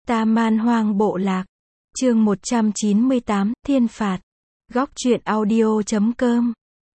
Ta Man Hoang Bộ Lạc. Chương 198, Thiên Phạt. Góc truyện audio.com.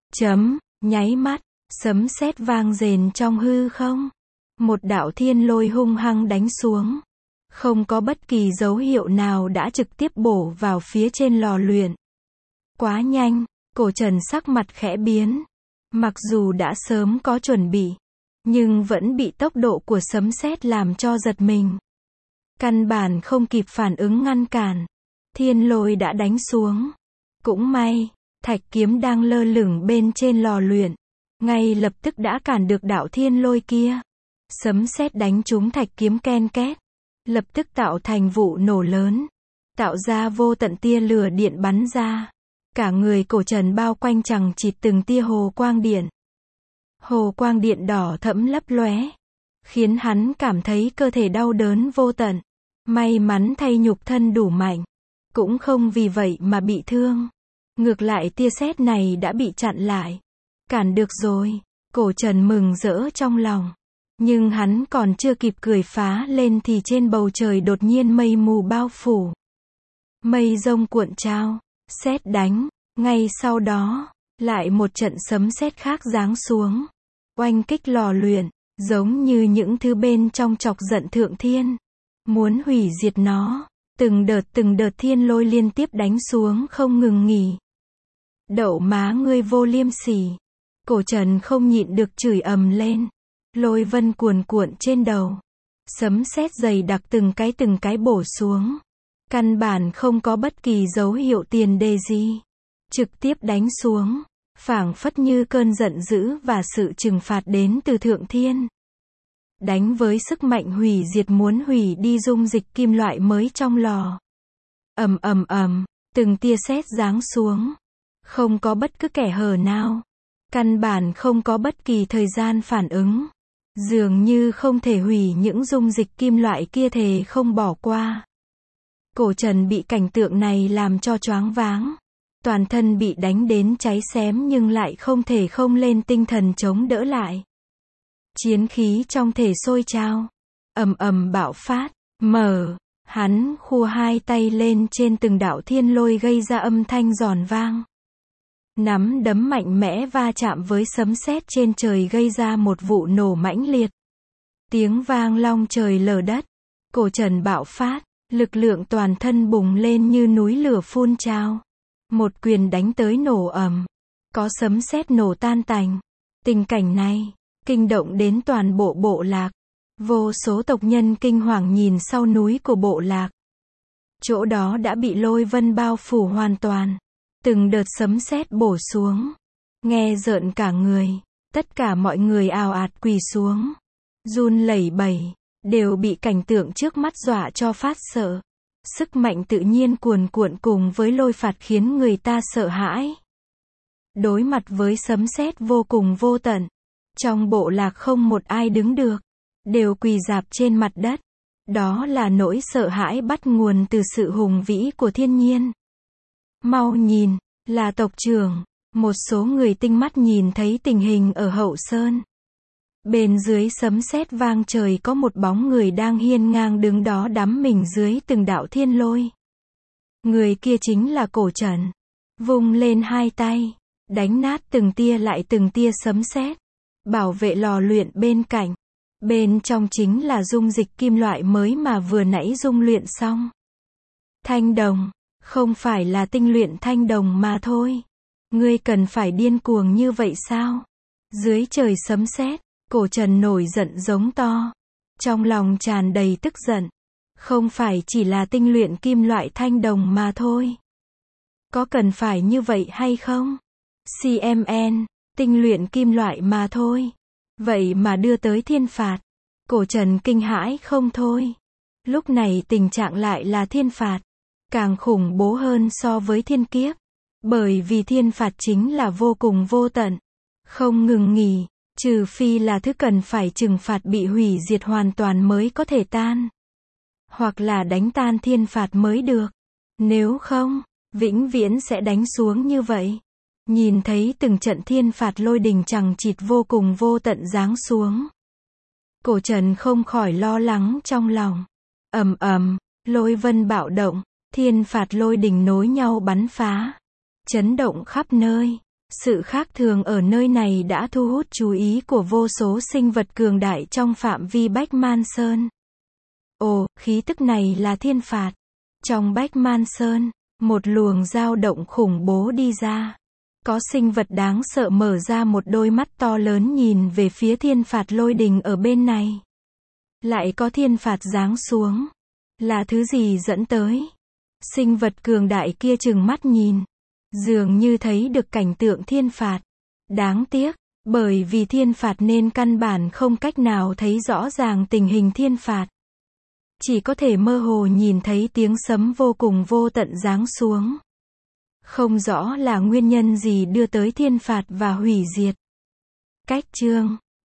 Nháy mắt, sấm sét vang rền trong hư không. Một đạo thiên lôi hung hăng đánh xuống. Không có bất kỳ dấu hiệu nào đã trực tiếp bổ vào phía trên lò luyện. Quá nhanh, Cổ Trần sắc mặt khẽ biến. Mặc dù đã sớm có chuẩn bị, nhưng vẫn bị tốc độ của sấm sét làm cho giật mình. Căn bản không kịp phản ứng ngăn cản. Thiên lôi đã đánh xuống. Cũng may, thạch kiếm đang lơ lửng bên trên lò luyện. Ngay lập tức đã cản được đạo thiên lôi kia. Sấm sét đánh trúng thạch kiếm ken két. Lập tức tạo thành vụ nổ lớn. Tạo ra vô tận tia lửa điện bắn ra. Cả người Cổ Trần bao quanh chằng chịt từng tia hồ quang điện. Hồ quang điện đỏ thẫm lấp lóe, khiến hắn cảm thấy cơ thể đau đớn vô tận. May mắn thay nhục thân đủ mạnh, cũng không vì vậy mà bị thương. Ngược lại tia sét này đã bị chặn lại. Cản được rồi, Cổ Trần mừng rỡ trong lòng. Nhưng hắn còn chưa kịp cười phá lên thì trên bầu trời đột nhiên mây mù bao phủ. Mây rông cuộn trao, sét đánh, ngay sau đó, lại một trận sấm sét khác giáng xuống. Oanh kích lò luyện, giống như những thứ bên trong chọc giận thượng thiên. Muốn hủy diệt nó, từng đợt thiên lôi liên tiếp đánh xuống không ngừng nghỉ. Đậu má ngươi vô liêm sỉ. Cổ Trần không nhịn được chửi ầm lên. Lôi vân cuồn cuộn trên đầu. Sấm sét dày đặc từng cái bổ xuống. Căn bản không có bất kỳ dấu hiệu tiền đề gì. Trực tiếp đánh xuống. Phảng phất như cơn giận dữ và sự trừng phạt đến từ thượng thiên. Đánh với sức mạnh hủy diệt muốn hủy đi dung dịch kim loại mới trong lò. Ầm, từng tia sét giáng xuống. Không có bất cứ kẻ hở nào. Căn bản không có bất kỳ thời gian phản ứng. Dường như không thể hủy những dung dịch kim loại kia thề không bỏ qua. Cổ Trần bị cảnh tượng này làm cho choáng váng. Toàn thân bị đánh đến cháy xém nhưng lại không thể không lên tinh thần chống đỡ lại. Chiến khí trong thể sôi trào. Ầm bạo phát. Hắn khua hai tay lên trên từng đạo thiên lôi gây ra âm thanh giòn vang. Nắm đấm mạnh mẽ va chạm với sấm sét trên trời gây ra một vụ nổ mãnh liệt. Tiếng vang long trời lở đất. Cổ Trần bạo phát, lực lượng toàn thân bùng lên như núi lửa phun trào. Một quyền đánh tới nổ ầm. Có sấm sét nổ tan tành. Tình cảnh này, kinh động đến toàn bộ bộ lạc. Vô số tộc nhân kinh hoàng nhìn sau núi của bộ lạc. Chỗ đó đã bị lôi vân bao phủ hoàn toàn. Từng đợt sấm sét bổ xuống. Nghe rợn cả người. Tất cả mọi người ào ạt quỳ xuống. Run lẩy bẩy. Đều bị cảnh tượng trước mắt dọa cho phát sợ. Sức mạnh tự nhiên cuồn cuộn cùng với lôi phạt khiến người ta sợ hãi. Đối mặt với sấm sét vô cùng vô tận. Trong bộ lạc không một ai đứng được. Đều quỳ rạp trên mặt đất. Đó là nỗi sợ hãi bắt nguồn từ sự hùng vĩ của thiên nhiên. Mau nhìn, là tộc trưởng. Một số người tinh mắt nhìn thấy tình hình ở hậu sơn. Bên dưới sấm sét vang trời có một bóng người đang hiên ngang đứng đó đắm mình dưới từng đạo thiên lôi. Người kia chính là Cổ Trần. Vung lên hai tay, đánh nát từng tia lại từng tia sấm sét. Bảo vệ lò luyện bên cạnh. Bên trong chính là dung dịch kim loại mới mà vừa nãy dung luyện xong. Thanh đồng, không phải là tinh luyện thanh đồng mà thôi. Ngươi cần phải điên cuồng như vậy sao? Dưới trời sấm sét, Cổ Trần nổi giận giống to. Trong lòng tràn đầy tức giận. Không phải chỉ là tinh luyện kim loại thanh đồng mà thôi. Có cần phải như vậy hay không? CMN, tinh luyện kim loại mà thôi. Vậy mà đưa tới thiên phạt. Cổ Trần kinh hãi không thôi. Lúc này tình trạng lại là thiên phạt. Càng khủng bố hơn so với thiên kiếp. Bởi vì thiên phạt chính là vô cùng vô tận. Không ngừng nghỉ. Trừ phi là thứ cần phải trừng phạt bị hủy diệt hoàn toàn mới có thể tan. Hoặc là đánh tan thiên phạt mới được. Nếu không, vĩnh viễn sẽ đánh xuống như vậy. Nhìn thấy từng trận thiên phạt lôi đình chằng chịt vô cùng vô tận giáng xuống. Cổ Trần không khỏi lo lắng trong lòng. Lôi vân bạo động, thiên phạt lôi đình nối nhau bắn phá, chấn động khắp nơi. Sự khác thường ở nơi này đã thu hút chú ý của vô số sinh vật cường đại trong phạm vi Bách Man Sơn. Ồ, khí tức này là thiên phạt. Trong Bách Man Sơn, một luồng dao động khủng bố đi ra. Có sinh vật đáng sợ mở ra một đôi mắt to lớn nhìn về phía thiên phạt lôi đình ở bên này. Lại có thiên phạt giáng xuống. Là thứ gì dẫn tới? Sinh vật cường đại kia trừng mắt nhìn. Dường như thấy được cảnh tượng thiên phạt. Đáng tiếc, bởi vì thiên phạt nên căn bản không cách nào thấy rõ ràng tình hình thiên phạt. Chỉ có thể mơ hồ nhìn thấy tiếng sấm vô cùng vô tận giáng xuống. Không rõ là nguyên nhân gì đưa tới thiên phạt và hủy diệt. Cách chương